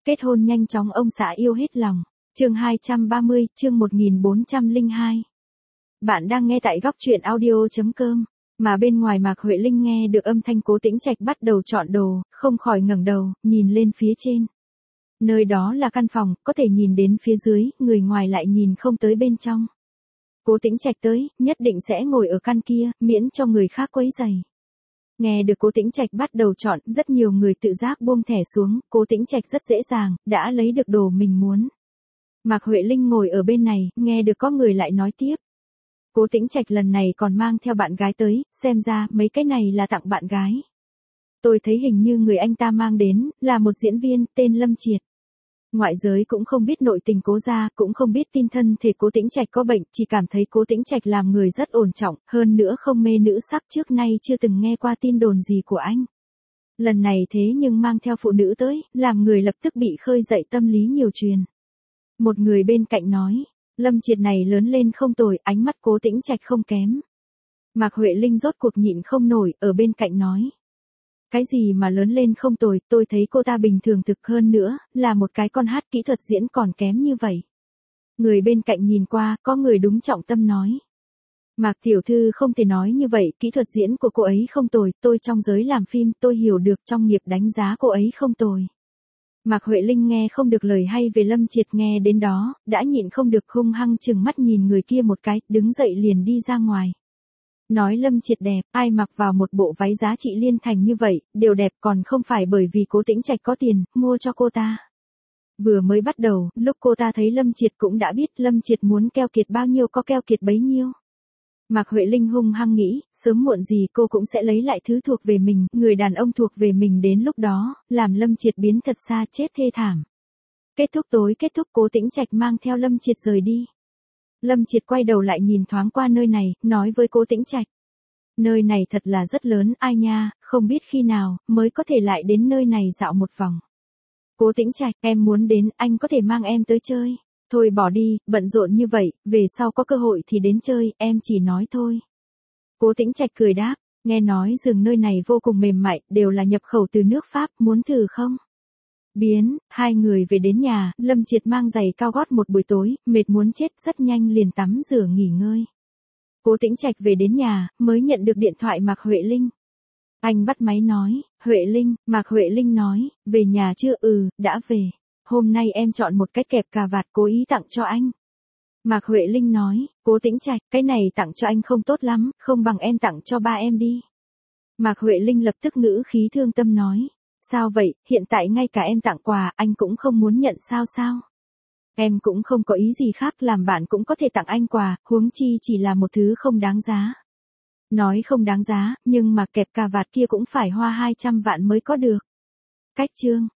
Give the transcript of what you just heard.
Kết hôn nhanh chóng ông xã yêu hết lòng. Chương 230, chương 1402. Bạn đang nghe tại góc truyện audio.com. Mà bên ngoài Mạc Huệ Linh nghe được âm thanh Cố Tĩnh Trạch bắt đầu chọn đồ, không khỏi ngẩng đầu, nhìn lên phía trên. Nơi đó là căn phòng, có thể nhìn đến phía dưới, người ngoài lại nhìn không tới bên trong. Cố Tĩnh Trạch tới, nhất định sẽ ngồi ở căn kia, miễn cho người khác quấy rầy. Nghe được Cố Tĩnh Trạch bắt đầu chọn, rất nhiều người tự giác buông thẻ xuống, Cố Tĩnh Trạch rất dễ dàng, đã lấy được đồ mình muốn. Mạc Huệ Linh ngồi ở bên này, nghe được có người lại nói tiếp. Cố Tĩnh Trạch lần này còn mang theo bạn gái tới, xem ra mấy cái này là tặng bạn gái. Tôi thấy hình như người anh ta mang đến, là một diễn viên, tên Lâm Triệt. Ngoại giới cũng không biết nội tình Cố gia, cũng không biết tin thân thể Cố Tĩnh Trạch có bệnh, chỉ cảm thấy Cố Tĩnh Trạch làm người rất ổn trọng, hơn nữa không mê nữ sắc, trước nay chưa từng nghe qua tin đồn gì của anh. Lần này thế nhưng mang theo phụ nữ tới, làm người lập tức bị khơi dậy tâm lý nhiều truyền. Một người bên cạnh nói, Lâm Triệt này lớn lên không tồi, ánh mắt Cố Tĩnh Trạch không kém. Mạc Huệ Linh rốt cuộc nhịn không nổi, ở bên cạnh nói. Cái gì mà lớn lên không tồi, tôi thấy cô ta bình thường thực hơn nữa, là một cái con hát kỹ thuật diễn còn kém như vậy. Người bên cạnh nhìn qua, có người đúng trọng tâm nói. Mạc tiểu thư không thể nói như vậy, kỹ thuật diễn của cô ấy không tồi, tôi trong giới làm phim, tôi hiểu được trong nghiệp đánh giá cô ấy không tồi. Mạc Huệ Linh nghe không được lời hay về Lâm Triệt, nghe đến đó, đã nhịn không được hung hăng chừng mắt nhìn người kia một cái, đứng dậy liền đi ra ngoài. Nói Lâm Triệt đẹp, ai mặc vào một bộ váy giá trị liên thành như vậy, đều đẹp, còn không phải bởi vì Cố Tĩnh Trạch có tiền, mua cho cô ta. Vừa mới bắt đầu, lúc cô ta thấy Lâm Triệt cũng đã biết Lâm Triệt muốn keo kiệt bao nhiêu có keo kiệt bấy nhiêu. Mạc Huệ Linh hung hăng nghĩ, sớm muộn gì cô cũng sẽ lấy lại thứ thuộc về mình, người đàn ông thuộc về mình, đến lúc đó, làm Lâm Triệt biến thật xa chết thê thảm. Kết thúc tối kết thúc, Cố Tĩnh Trạch mang theo Lâm Triệt rời đi. Lâm Triệt quay đầu lại nhìn thoáng qua nơi này, nói với Cố Tĩnh Trạch. Nơi này thật là rất lớn, ai nha, không biết khi nào, mới có thể lại đến nơi này dạo một vòng. Cố Tĩnh Trạch, em muốn đến, anh có thể mang em tới chơi. Thôi bỏ đi, bận rộn như vậy, về sau có cơ hội thì đến chơi, em chỉ nói thôi. Cố Tĩnh Trạch cười đáp, nghe nói giường nơi này vô cùng mềm mại, đều là nhập khẩu từ nước Pháp, muốn thử không? Hai người về đến nhà, Lâm Triệt mang giày cao gót một buổi tối, mệt muốn chết, rất nhanh liền tắm rửa nghỉ ngơi. Cố Tĩnh Trạch về đến nhà, mới nhận được điện thoại Mạc Huệ Linh. Anh bắt máy nói, Huệ Linh, Mạc Huệ Linh nói, về nhà chưa? Đã về. Hôm nay em chọn một cái kẹp cà vạt cố ý tặng cho anh. Mạc Huệ Linh nói, Cố Tĩnh Trạch, cái này tặng cho anh không tốt lắm, không bằng em tặng cho ba em đi. Mạc Huệ Linh lập tức ngữ khí thương tâm nói, sao vậy, hiện tại ngay cả em tặng quà, anh cũng không muốn nhận sao? Em cũng không có ý gì khác, làm bạn cũng có thể tặng anh quà, huống chi chỉ là một thứ không đáng giá. Nói không đáng giá, nhưng mà kẹp cà vạt kia cũng phải hoa 200 vạn mới có được. Cách chương